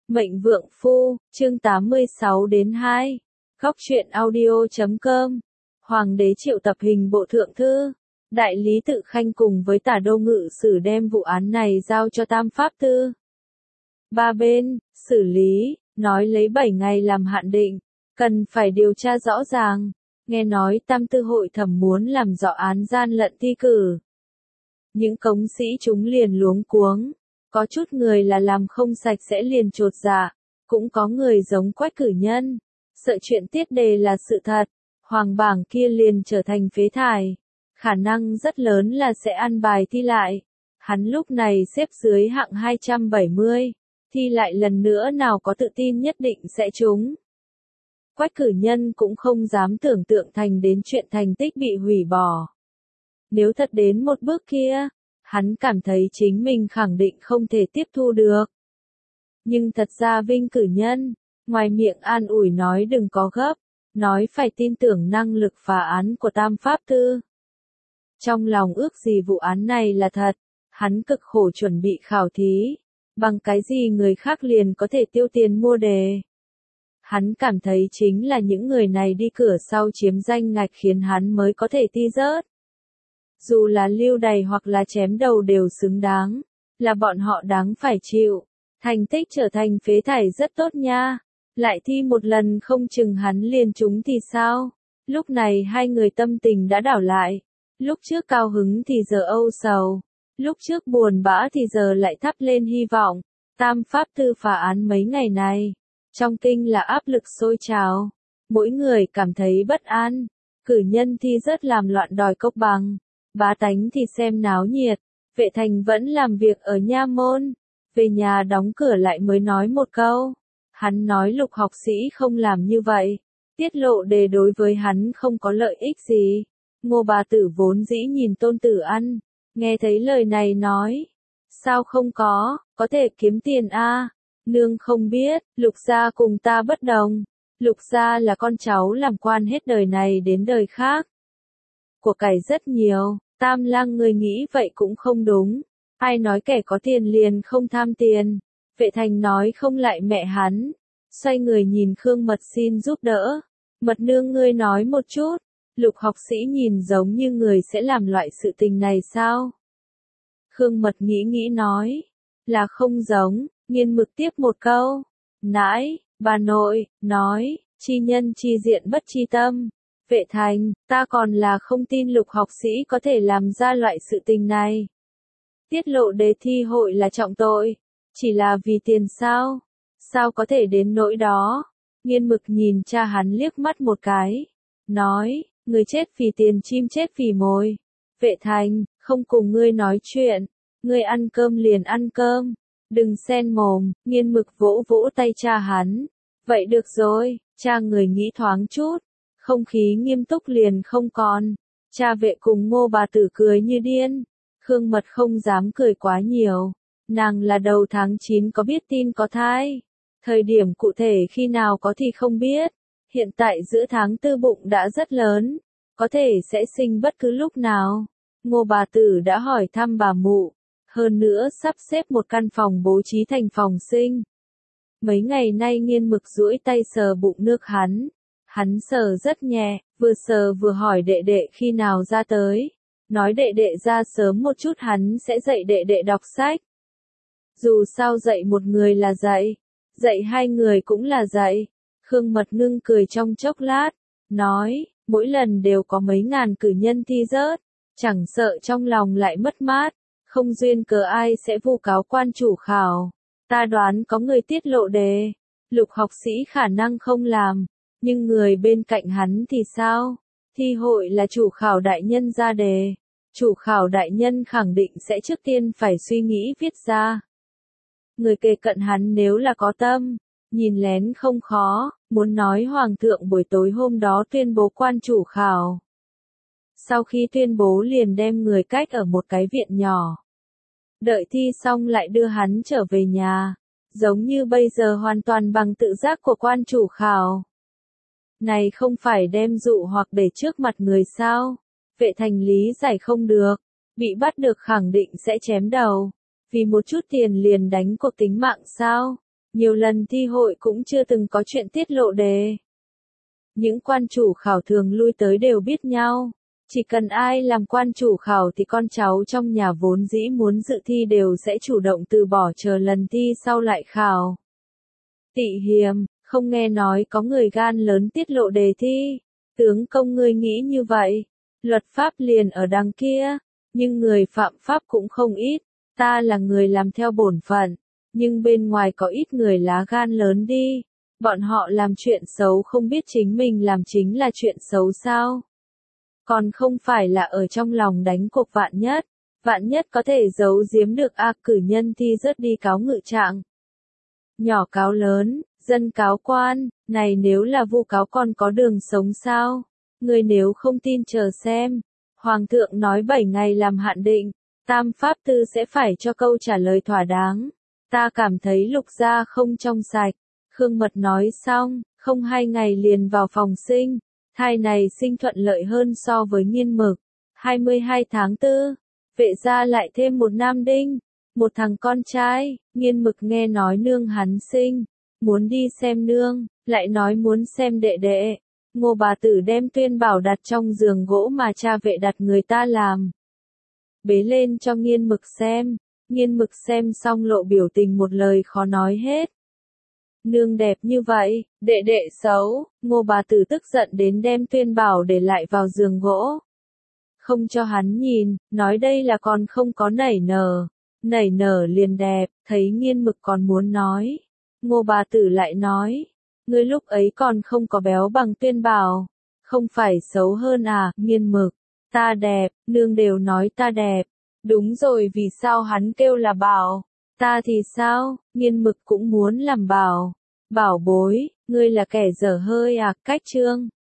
Mệnh Vượng Phu, chương 86 đến 2. Góc truyện audio.com. Hoàng đế triệu tập hình bộ thượng thư. Đại lý Tự Khanh cùng với Tả Đô Ngự Sử đem vụ án này giao cho Tam Pháp Tư. Ba bên, xử lý, nói lấy 7 ngày làm hạn định, cần phải điều tra rõ ràng. Nghe nói Tam Tư hội thẩm muốn làm rõ án gian lận thi cử. Những cống sĩ chúng liền luống cuống. Có chút người là làm không sạch sẽ liền chột dạ, cũng có người giống Quách cử nhân, sợ chuyện tiết đề là sự thật, hoàng bảng kia liền trở thành phế thải, khả năng rất lớn là sẽ ăn bài thi lại. Hắn lúc này xếp dưới hạng 270, thi lại lần nữa nào có tự tin nhất định sẽ trúng. Quách cử nhân cũng không dám tưởng tượng thành đến chuyện thành tích bị hủy bỏ. Nếu thật đến một bước kia, hắn cảm thấy chính mình khẳng định không thể tiếp thu được. Nhưng thật ra Vinh cử nhân, ngoài miệng an ủi nói đừng có gấp, nói phải tin tưởng năng lực phá án của Tam Pháp Tư. Trong lòng ước gì vụ án này là thật, hắn cực khổ chuẩn bị khảo thí, bằng cái gì người khác liền có thể tiêu tiền mua đề. Hắn cảm thấy chính là những người này đi cửa sau chiếm danh ngạch khiến hắn mới có thể thi rớt. Dù là lưu đày hoặc là chém đầu đều xứng đáng, là bọn họ đáng phải chịu. Thành tích trở thành phế thải rất tốt nha, lại thi một lần không chừng hắn liền trúng thì sao? Lúc này hai người tâm tình đã đảo lại, lúc trước cao hứng thì giờ âu sầu, lúc trước buồn bã thì giờ lại thắp lên hy vọng. Tam Pháp Tư phá án mấy ngày này, trong kinh là áp lực sôi trào, mỗi người cảm thấy bất an, cử nhân thi rớt làm loạn đòi cốc bằng. Bá tánh thì xem náo nhiệt, Vệ Thành vẫn làm việc ở nha môn, về nhà đóng cửa lại mới nói một câu. Hắn nói Lục học sĩ không làm như vậy, tiết lộ đề đối với hắn không có lợi ích gì. Ngô bà tử vốn dĩ nhìn tôn tử ăn, nghe thấy lời này nói, sao không có thể kiếm tiền a? Nương không biết, Lục gia cùng ta bất đồng, Lục gia là con cháu làm quan hết đời này đến đời khác. Của cải rất nhiều, Tam Lang người nghĩ vậy cũng không đúng. Ai nói kẻ có tiền liền không tham tiền. Vệ Thành nói không lại mẹ hắn. Xoay người nhìn Khương Mật xin giúp đỡ. Mật nương ngươi nói một chút. Lục học sĩ nhìn giống như người sẽ làm loại sự tình này sao? Khương Mật nghĩ nói. Là không giống, Nghiên Mực tiếp một câu. Nãi, bà nội, nói, chi nhân chi diện bất chi tâm. Vệ Thành, ta còn là không tin Lục học sĩ có thể làm ra loại sự tình này. Tiết lộ đề thi hội là trọng tội, chỉ là vì tiền sao? Sao có thể đến nỗi đó? Nghiên Mực nhìn cha hắn liếc mắt một cái, nói, người chết vì tiền chim chết vì mồi. Vệ Thành, không cùng ngươi nói chuyện, ngươi ăn cơm liền ăn cơm, đừng xen mồm. Nghiên Mực vỗ vỗ tay cha hắn, vậy được rồi, cha người nghĩ thoáng chút. Không khí nghiêm túc liền không còn. Cha Vệ cùng Ngô bà tử cười như điên. Khương Mật không dám cười quá nhiều. Nàng là đầu tháng 9 có biết tin có thai. Thời điểm cụ thể khi nào có thì không biết. Hiện tại giữa tháng 4 bụng đã rất lớn. Có thể sẽ sinh bất cứ lúc nào. Ngô bà tử đã hỏi thăm bà mụ. Hơn nữa sắp xếp một căn phòng bố trí thành phòng sinh. Mấy ngày nay Nghiên Mực duỗi tay sờ bụng nước hắn. Hắn sờ rất nhẹ, vừa sờ vừa hỏi đệ đệ khi nào ra tới. Nói đệ đệ ra sớm một chút hắn sẽ dạy đệ đệ đọc sách. Dù sao dạy một người là dạy hai người cũng là dạy. Khương Mật ngưng cười trong chốc lát, nói, mỗi lần đều có mấy ngàn cử nhân thi rớt, chẳng sợ trong lòng lại mất mát, không duyên cớ ai sẽ vu cáo quan chủ khảo. Ta đoán có người tiết lộ đề, Lục học sĩ khả năng không làm. Nhưng người bên cạnh hắn thì sao? Thi hội là chủ khảo đại nhân ra đề. Chủ khảo đại nhân khẳng định sẽ trước tiên phải suy nghĩ viết ra. Người kề cận hắn nếu là có tâm, nhìn lén không khó, muốn nói hoàng thượng buổi tối hôm đó tuyên bố quan chủ khảo. Sau khi tuyên bố liền đem người cách ở một cái viện nhỏ. Đợi thi xong lại đưa hắn trở về nhà. Giống như bây giờ hoàn toàn bằng tự giác của quan chủ khảo. Này không phải đem dụ hoặc để trước mặt người sao? Vệ Thành lý giải không được, bị bắt được khẳng định sẽ chém đầu, vì một chút tiền liền đánh cuộc tính mạng sao? Nhiều lần thi hội cũng chưa từng có chuyện tiết lộ đề. Những quan chủ khảo thường lui tới đều biết nhau. Chỉ cần ai làm quan chủ khảo thì con cháu trong nhà vốn dĩ muốn dự thi đều sẽ chủ động từ bỏ chờ lần thi sau lại khảo. Tị hiềm, không nghe nói có người gan lớn tiết lộ đề thi. Tướng công ngươi nghĩ như vậy. Luật pháp liền ở đằng kia. Nhưng người phạm pháp cũng không ít. Ta là người làm theo bổn phận. Nhưng bên ngoài có ít người lá gan lớn đi. Bọn họ làm chuyện xấu không biết chính mình làm chính là chuyện xấu sao. Còn không phải là ở trong lòng đánh cuộc vạn nhất. Vạn nhất có thể giấu giếm được cử nhân thi rớt đi cáo ngự trạng. Nhỏ cáo lớn, dân cáo quan, này nếu là vu cáo còn có đường sống sao? Người nếu không tin chờ xem. Hoàng thượng nói 7 ngày làm hạn định, Tam Pháp Tư sẽ phải cho câu trả lời thỏa đáng. Ta cảm thấy Lục gia không trong sạch. Khương Mật nói xong, không 2 ngày liền vào phòng sinh. Thai này sinh thuận lợi hơn so với Nghiên Mực. 22 tháng 4, Vệ gia lại thêm một nam đinh, một thằng con trai. Nghiên Mực nghe nói nương hắn sinh, muốn đi xem nương, lại nói muốn xem đệ đệ. Ngô bà tử đem Tuyên Bảo đặt trong giường gỗ mà cha Vệ đặt người ta làm. Bế lên cho Nghiên Mực xem. Nghiên Mực xem xong lộ biểu tình một lời khó nói hết. Nương đẹp như vậy, đệ đệ xấu. Ngô bà tử tức giận đến đem Tuyên Bảo để lại vào giường gỗ. Không cho hắn nhìn, nói đây là còn không có nảy nở liền đẹp. Thấy Nghiên Mực còn muốn nói, Ngô bà tử lại nói, ngươi lúc ấy còn không có béo bằng Tuyên Bảo, không phải xấu hơn à? Nghiên Mực, ta đẹp, nương đều nói ta đẹp. Đúng rồi, vì sao hắn kêu là Bảo? Ta thì sao? Nghiên Mực cũng muốn làm Bảo. Bảo bối, ngươi là kẻ dở hơi à? Cách chương